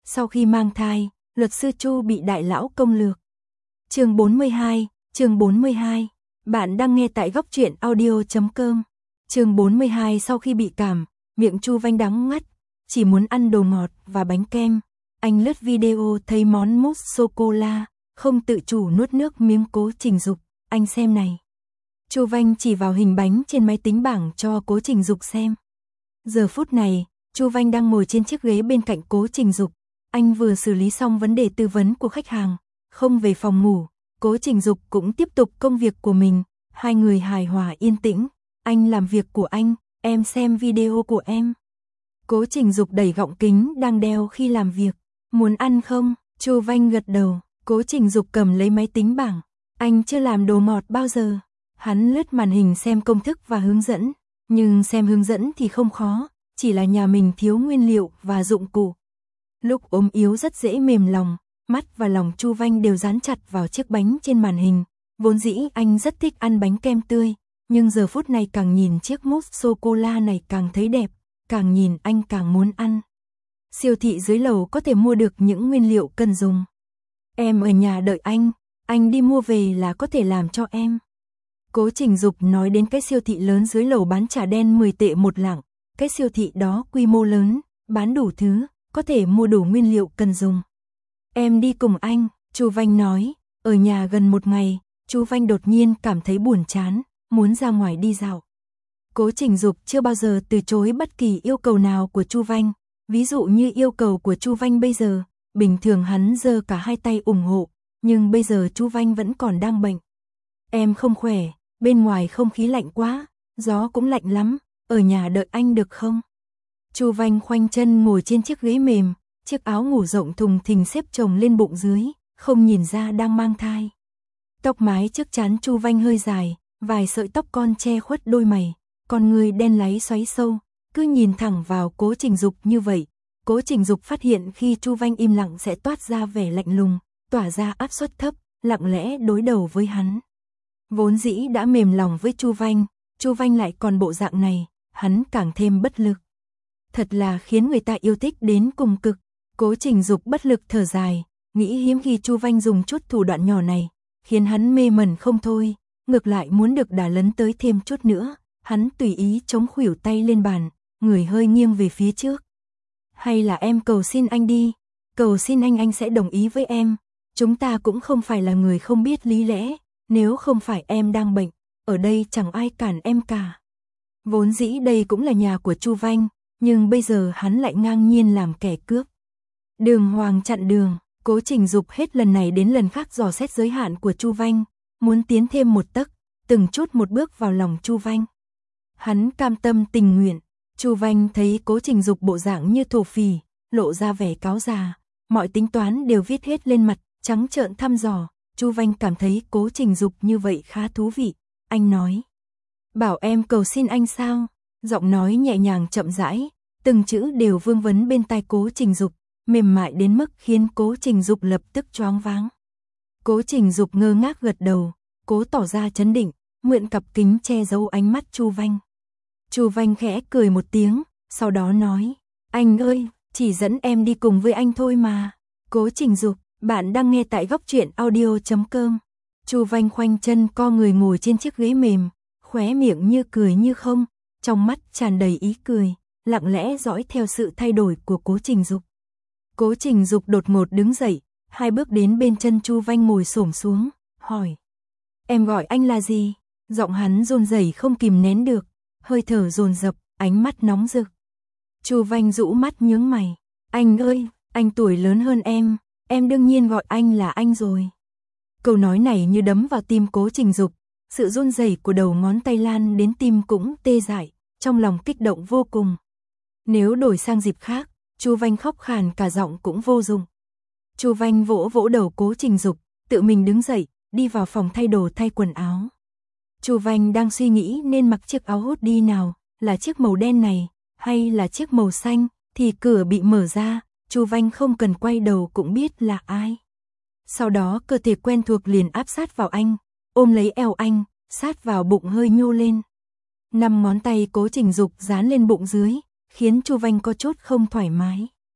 Sau khi mang thai, luật sư Chu bị đại lão công lược. Chương 42. Bạn đang nghe tại góc truyện audio.com. Chương 42. Sau khi bị cảm, miệng Chu Vanh đắng ngắt, chỉ muốn ăn đồ ngọt và bánh kem. Anh lướt video thấy món mousse sô-cô-la, không tự chủ nuốt nước miếng. Cố Trình Dục, anh xem này. Chu Vanh chỉ vào hình bánh trên máy tính bảng cho Cố Trình Dục xem. Giờ phút này, Chu Vanh đang ngồi trên chiếc ghế bên cạnh Cố Trình Dục. Anh vừa xử lý xong vấn đề tư vấn của khách hàng, không về phòng ngủ. Cố Trình Dục cũng tiếp tục công việc của mình. Hai người hài hòa yên tĩnh. Anh làm việc của anh, em xem video của em. Cố Trình Dục đẩy gọng kính đang đeo khi làm việc. Muốn ăn không? Chu Vanh gật đầu. Cố Trình Dục cầm lấy máy tính bảng. Anh chưa làm đồ ngọt bao giờ. Hắn lướt màn hình xem công thức và hướng dẫn. Nhưng xem hướng dẫn thì không khó, chỉ là nhà mình thiếu nguyên liệu và dụng cụ. Lúc ốm yếu rất dễ mềm lòng, mắt và lòng Chu Vanh đều dán chặt vào chiếc bánh trên màn hình. Vốn dĩ anh rất thích ăn bánh kem tươi, nhưng giờ phút này càng nhìn chiếc mousse sô-cô-la này càng thấy đẹp, càng nhìn anh càng muốn ăn. Siêu thị dưới lầu có thể mua được những nguyên liệu cần dùng. Em ở nhà đợi anh đi mua về là có thể làm cho em. Cố Trình Dục nói đến cái siêu thị lớn dưới lầu bán trà đen 10 tệ một lạng. Cái siêu thị đó quy mô lớn, bán đủ thứ, có thể mua đủ nguyên liệu cần dùng. Em đi cùng anh, Chu Vanh nói. Ở nhà gần một ngày, Chu Vanh đột nhiên cảm thấy buồn chán, muốn ra ngoài đi dạo. Cố Trình Dục chưa bao giờ từ chối bất kỳ yêu cầu nào của Chu Vanh. Ví dụ như yêu cầu của Chu Vanh bây giờ, bình thường hắn giơ cả hai tay ủng hộ, nhưng bây giờ Chu Vanh vẫn còn đang bệnh. Em không khỏe, bên ngoài không khí lạnh quá, gió cũng lạnh lắm, ở nhà đợi anh được không? Chu Vanh khoanh chân ngồi trên chiếc ghế mềm, chiếc áo ngủ rộng thùng thình xếp chồng lên bụng dưới, không nhìn ra đang mang thai. Tóc mái trước trán Chu Vanh hơi dài, vài sợi tóc con che khuất đôi mày, con người đen láy xoáy sâu, cứ nhìn thẳng vào Cố Trình Dục như vậy. Cố Trình Dục phát hiện khi Chu Vanh im lặng sẽ toát ra vẻ lạnh lùng, tỏa ra áp suất thấp, lặng lẽ đối đầu với hắn. Vốn dĩ đã mềm lòng với Chu Vanh lại còn bộ dạng này, hắn càng thêm bất lực. Thật là khiến người ta yêu thích đến cùng cực. Cố Trình Dục bất lực thở dài, nghĩ hiếm khi Chu Vanh dùng chút thủ đoạn nhỏ này, khiến hắn mê mẩn không thôi, ngược lại muốn được đả lấn tới thêm chút nữa. Hắn tùy ý chống khuỷu tay lên bàn, người hơi nghiêng về phía trước. Hay là em cầu xin anh đi, cầu xin anh sẽ đồng ý với em. Chúng ta cũng không phải là người không biết lý lẽ, nếu không phải em đang bệnh, ở đây chẳng ai cản em cả. Vốn dĩ đây cũng là nhà của Chu Vanh, nhưng bây giờ hắn lại ngang nhiên làm kẻ cướp. Đường hoàng chặn đường, Cố Trình Dục hết lần này đến lần khác dò xét giới hạn của Chu Vanh, muốn tiến thêm một tấc, từng chút một bước vào lòng Chu Vanh. Hắn cam tâm tình nguyện. Chu Vanh thấy Cố Trình Dục bộ dạng như thổ phỉ, lộ ra vẻ cáo già, mọi tính toán đều viết hết lên mặt, trắng trợn thăm dò. Chu Vanh cảm thấy Cố Trình Dục như vậy khá thú vị. Anh nói, bảo em cầu xin anh sao? Giọng nói nhẹ nhàng chậm rãi, từng chữ đều vương vấn bên tai Cố Trình Dục, mềm mại đến mức khiến Cố Trình Dục lập tức choáng váng. Cố Trình Dục ngơ ngác gật đầu, cố tỏ ra trấn định, mượn cặp kính che giấu ánh mắt Chu Vanh. Chu Vanh khẽ cười một tiếng, sau đó nói, anh ơi, chỉ dẫn em đi cùng với anh thôi mà. Cố Trình Dục, bạn đang nghe tại góc truyện audio.com. Chu Vanh khoanh chân co người ngồi trên chiếc ghế mềm, khóe miệng như cười như không, trong mắt tràn đầy ý cười, lặng lẽ dõi theo sự thay đổi của Cố Trình Dục. Cố Trình Dục đột ngột đứng dậy, hai bước đến bên chân Chu Vanh ngồi xổm xuống, hỏi, em gọi anh là gì? Giọng hắn run rẩy không kìm nén được, hơi thở dồn dập, ánh mắt nóng rực. Chu Vanh rũ mắt nhướng mày, anh ơi, anh tuổi lớn hơn em đương nhiên gọi anh là anh rồi. Câu nói này như đấm vào tim Cố Trình Dục, sự run rẩy của đầu ngón tay lan đến tim cũng tê dại, trong lòng kích động vô cùng. Nếu đổi sang dịp khác, Chu Vanh khóc khàn cả giọng cũng vô dụng. Chu Vanh vỗ vỗ đầu Cố Trình Dục, tự mình đứng dậy, đi vào phòng thay đồ thay quần áo. Chu Vanh đang suy nghĩ nên mặc chiếc áo hoodie nào, là chiếc màu đen này, hay là chiếc màu xanh, thì cửa bị mở ra, Chu Vanh không cần quay đầu cũng biết là ai. Sau đó cơ thể quen thuộc liền áp sát vào anh, ôm lấy eo anh, sát vào bụng hơi nhô lên. 5 ngón tay Cố Trình Dục dán lên bụng dưới, khiến Chu Vanh có chút không thoải mái.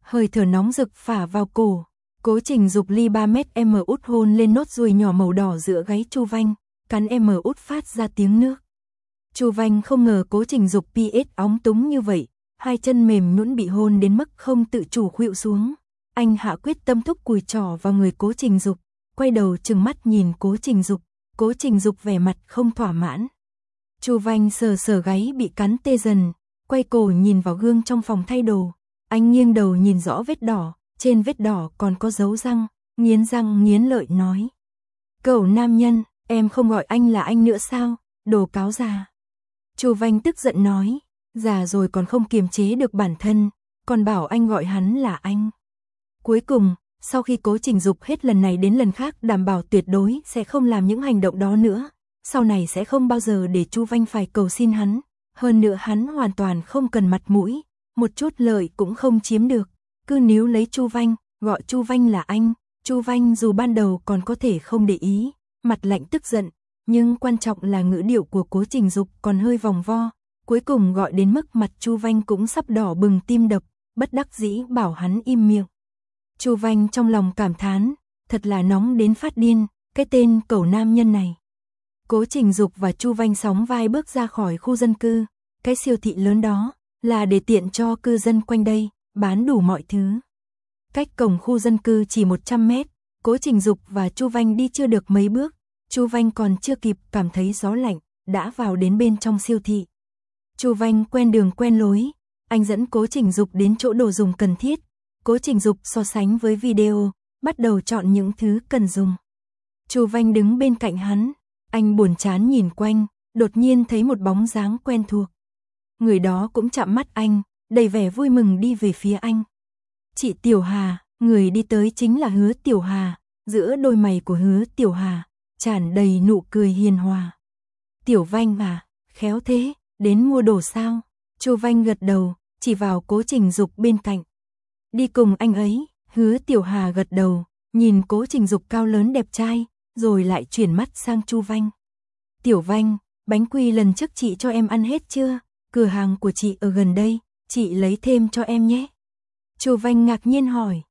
hơi thở nóng rực phả vào cổ. Cố Trình Dục ly 3 mét út hôn lên nốt ruồi nhỏ màu đỏ giữa gáy Chu Vanh, cắn út phát ra tiếng nước. Chu Vanh không ngờ Cố Trình Dục PS óng túng như vậy, hai chân mềm nhũn bị hôn đến mức không tự chủ khuỵu xuống. Anh hạ quyết tâm thúc cùi trỏ vào người Cố Trình Dục, quay đầu trừng mắt nhìn Cố Trình Dục. Cố Trình Dục vẻ mặt không thỏa mãn. Chu Vanh sờ sờ gáy bị cắn tê dần, quay cổ nhìn vào gương trong phòng thay đồ. Anh nghiêng đầu nhìn rõ vết đỏ, trên vết đỏ còn có dấu răng nghiến lợi nói. Cẩu nam nhân, em không gọi anh là anh nữa sao, đồ cáo già. Chu Vanh tức giận nói, già rồi còn không kiềm chế được bản thân, còn bảo anh gọi hắn là anh. Cuối cùng, sau khi Cố Trình Dục hết lần này đến lần khác đảm bảo tuyệt đối sẽ không làm những hành động đó nữa, sau này sẽ không bao giờ để Chu Vanh phải cầu xin hắn, hơn nữa hắn hoàn toàn không cần mặt mũi, một chút lợi cũng không chiếm được, cứ níu lấy Chu Vanh, gọi Chu Vanh là anh. Chu Vanh dù ban đầu còn có thể không để ý, mặt lạnh tức giận, nhưng quan trọng là ngữ điệu của Cố Trình Dục còn hơi vòng vo, cuối cùng gọi đến mức mặt Chu Vanh cũng sắp đỏ bừng tim đập, bất đắc dĩ bảo hắn im miệng. Chu Vanh trong lòng cảm thán, thật là nóng đến phát điên, cái tên cẩu nam nhân này. Cố Trình Dục và Chu Vanh sóng vai bước ra khỏi khu dân cư, cái siêu thị lớn đó là để tiện cho cư dân quanh đây bán đủ mọi thứ. Cách cổng khu dân cư chỉ 100 mét, Cố Trình Dục và Chu Vanh đi chưa được mấy bước, Chu Vanh còn chưa kịp cảm thấy gió lạnh, đã vào đến bên trong siêu thị. Chu Vanh quen đường quen lối, anh dẫn Cố Trình Dục đến chỗ đồ dùng cần thiết. Cố Trình Dục so sánh với video, bắt đầu chọn những thứ cần dùng. Chu Vanh đứng bên cạnh hắn, anh buồn chán nhìn quanh, đột nhiên thấy một bóng dáng quen thuộc. Người đó cũng chạm mắt anh, đầy vẻ vui mừng đi về phía anh. Chị Tiểu Hà, người đi tới chính là Hứa Tiểu Hà, giữa đôi mày của Hứa Tiểu Hà tràn đầy nụ cười hiền hòa. Tiểu Vanh à, khéo thế, đến mua đồ sao? Chu Vanh gật đầu, chỉ vào Cố Trình Dục bên cạnh. Đi cùng anh ấy. Hứa Tiểu Hà gật đầu, nhìn Cố Trình Dục cao lớn đẹp trai, rồi lại chuyển mắt sang Chu Vanh. Tiểu Vanh, bánh quy lần trước chị cho em ăn hết chưa? Cửa hàng của chị ở gần đây, chị lấy thêm cho em nhé. Chu Vanh ngạc nhiên hỏi,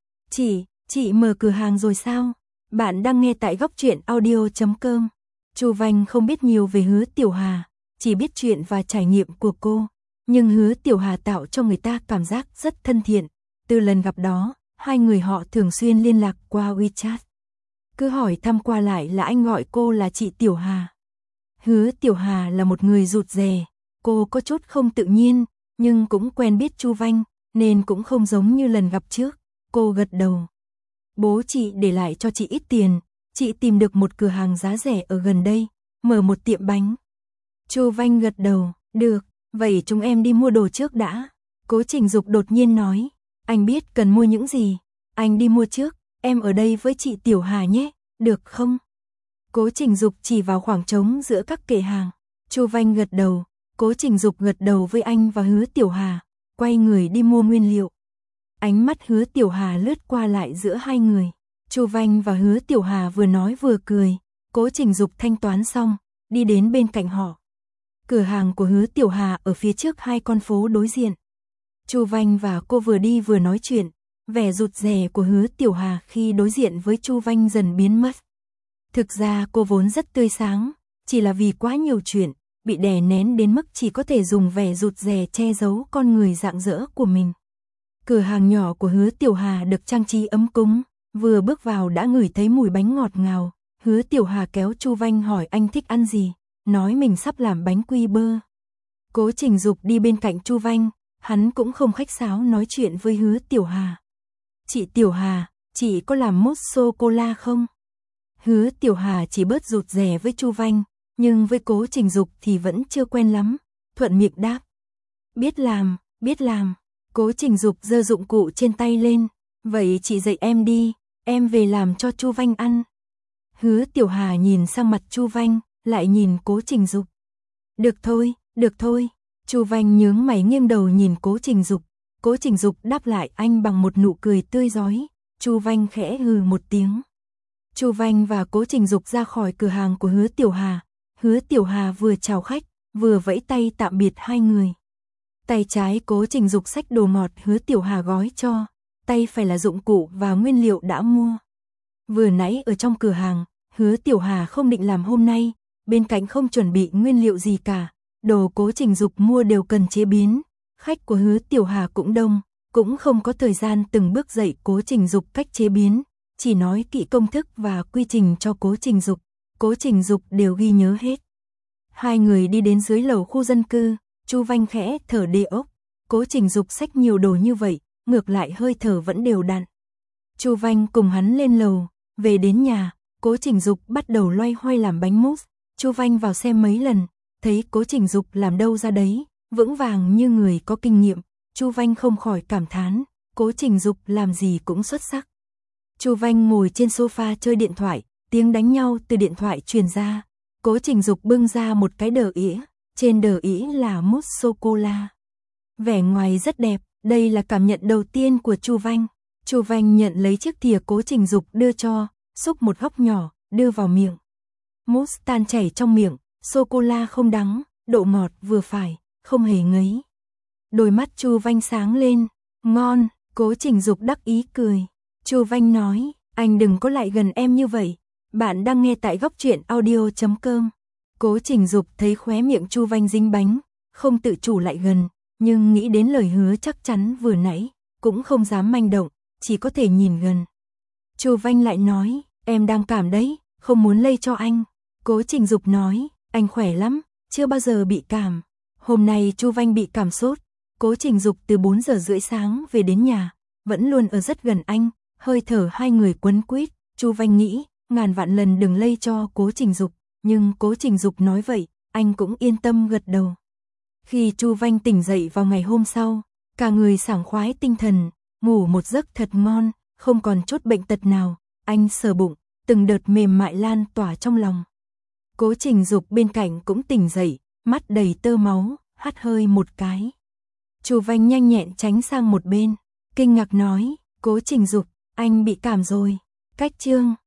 chị mở cửa hàng rồi sao? Bạn đang nghe tại Góc Truyện Audio.com. Chu Vanh không biết nhiều về Hứa Tiểu Hà, chỉ biết chuyện và trải nghiệm của cô, nhưng Hứa Tiểu Hà tạo cho người ta cảm giác rất thân thiện. Từ lần gặp đó, hai người họ thường xuyên liên lạc qua WeChat. Cứ hỏi thăm qua lại là anh gọi cô là chị Tiểu Hà. Hứa Tiểu Hà là một người rụt rè, cô có chút không tự nhiên, nhưng cũng quen biết Chu Vanh, nên cũng không giống như lần gặp trước. Cô gật đầu. Bố chị để lại cho chị ít tiền, chị tìm được một cửa hàng giá rẻ ở gần đây, mở một tiệm bánh. Chu Vanh gật đầu, được, vậy chúng em đi mua đồ trước đã. Cố Trình Dục đột nhiên nói, anh biết cần mua những gì, anh đi mua trước, em ở đây với chị Tiểu Hà nhé, được không? Cố Trình Dục chỉ vào khoảng trống giữa các kệ hàng. Chu Vanh gật đầu, Cố Trình Dục gật đầu với anh và Hứa Tiểu Hà, quay người đi mua nguyên liệu. Ánh mắt Hứa Tiểu Hà lướt qua lại giữa hai người. Chu Vanh và Hứa Tiểu Hà vừa nói vừa cười. Cố Trình Dục thanh toán xong, đi đến bên cạnh họ. Cửa hàng của Hứa Tiểu Hà ở phía trước hai con phố đối diện. Chu Vanh và cô vừa đi vừa nói chuyện, vẻ rụt rè của Hứa Tiểu Hà khi đối diện với Chu Vanh dần biến mất. Thực ra cô vốn rất tươi sáng, chỉ là vì quá nhiều chuyện, bị đè nén đến mức chỉ có thể dùng vẻ rụt rè che giấu con người rạng rỡ của mình. Cửa hàng nhỏ của Hứa Tiểu Hà được trang trí ấm cúng, vừa bước vào đã ngửi thấy mùi bánh ngọt ngào. Hứa Tiểu Hà kéo Chu Vanh hỏi anh thích ăn gì, nói mình sắp làm bánh quy bơ. Cố Trình Dục đi bên cạnh Chu Vanh, hắn cũng không khách sáo nói chuyện với Hứa Tiểu Hà. Chị Tiểu Hà, chị có làm mousse sô-cô-la không? Hứa Tiểu Hà chỉ bớt rụt rè với Chu Vanh, nhưng với Cố Trình Dục thì vẫn chưa quen lắm, thuận miệng đáp. Biết làm, biết làm. Cố Trình Dục giơ dụng cụ trên tay lên, vậy chị dạy em đi, em về làm cho Chu Vanh ăn. Hứa Tiểu Hà nhìn sang mặt Chu Vanh, lại nhìn Cố Trình Dục. Được thôi, được thôi. Chu Vanh nhướng mày nghiêng đầu nhìn Cố Trình Dục. Cố Trình Dục đáp lại anh bằng một nụ cười tươi rói. Chu Vanh khẽ hừ một tiếng. Chu Vanh và Cố Trình Dục ra khỏi cửa hàng của Hứa Tiểu Hà. Hứa Tiểu Hà vừa chào khách, vừa vẫy tay tạm biệt hai người. Tay trái Cố Trình Dục xách đồ ngọt Hứa Tiểu Hà gói cho, tay phải là dụng cụ và nguyên liệu đã mua. Vừa nãy ở trong cửa hàng, Hứa Tiểu Hà không định làm hôm nay, bên cạnh không chuẩn bị nguyên liệu gì cả, đồ Cố Trình Dục mua đều cần chế biến, khách của Hứa Tiểu Hà cũng đông, cũng không có thời gian từng bước dạy Cố Trình Dục cách chế biến, chỉ nói kỹ công thức và quy trình cho Cố Trình Dục, Cố Trình Dục đều ghi nhớ hết. Hai người đi đến dưới lầu khu dân cư, Chu Vanh khẽ thở đề ốc, Cố Trình Dục xách nhiều đồ như vậy, ngược lại hơi thở vẫn đều đặn. Chu Vanh cùng hắn lên lầu, về đến nhà, Cố Trình Dục bắt đầu loay hoay làm bánh mousse. Chu Vanh vào xem mấy lần, thấy Cố Trình Dục làm đâu ra đấy, vững vàng như người có kinh nghiệm. Chu Vanh không khỏi cảm thán, Cố Trình Dục làm gì cũng xuất sắc. Chu Vanh ngồi trên sofa chơi điện thoại, tiếng đánh nhau từ điện thoại truyền ra. Cố Trình Dục bưng ra một cái đờ ỉa, trên đờ ỉa là mousse sô-cô-la. Vẻ ngoài rất đẹp, đây là cảm nhận đầu tiên của Chu Vanh. Chu Vanh nhận lấy chiếc thìa Cố Trình Dục đưa cho, xúc một góc nhỏ, đưa vào miệng. Mousse tan chảy trong miệng, sô-cô-la không đắng, độ ngọt vừa phải, không hề ngấy. Đôi mắt Chu Vanh sáng lên, ngon, Cố Trình Dục đắc ý cười. Chu Vanh nói, anh đừng có lại gần em như vậy. Bạn đang nghe tại góc truyện audio.com. Cố Trình Dục thấy khóe miệng Chu Vanh dính bánh, không tự chủ lại gần, nhưng nghĩ đến lời hứa chắc chắn vừa nãy, cũng không dám manh động, chỉ có thể nhìn gần. Chu Vanh lại nói, em đang cảm đấy, không muốn lây cho anh. Cố Trình Dục nói, anh khỏe lắm, chưa bao giờ bị cảm. Hôm nay Chu Vanh bị cảm sốt. Cố Trình Dục từ 4 giờ rưỡi sáng về đến nhà, vẫn luôn ở rất gần anh, hơi thở hai người quấn quýt. Chu Vanh nghĩ, ngàn vạn lần đừng lây cho Cố Trình Dục, nhưng Cố Trình Dục nói vậy, anh cũng yên tâm gật đầu. Khi Chu Vanh tỉnh dậy vào ngày hôm sau, cả người sảng khoái tinh thần, ngủ một giấc thật ngon, không còn chút bệnh tật nào, anh sờ bụng, từng đợt mềm mại lan tỏa trong lòng. Cố Trình Dục bên cạnh cũng tỉnh dậy, mắt đầy tơ máu, hắt hơi một cái. Chu Vanh nhanh nhẹn tránh sang một bên, kinh ngạc nói, Cố Trình Dục, anh bị cảm rồi. Cách chương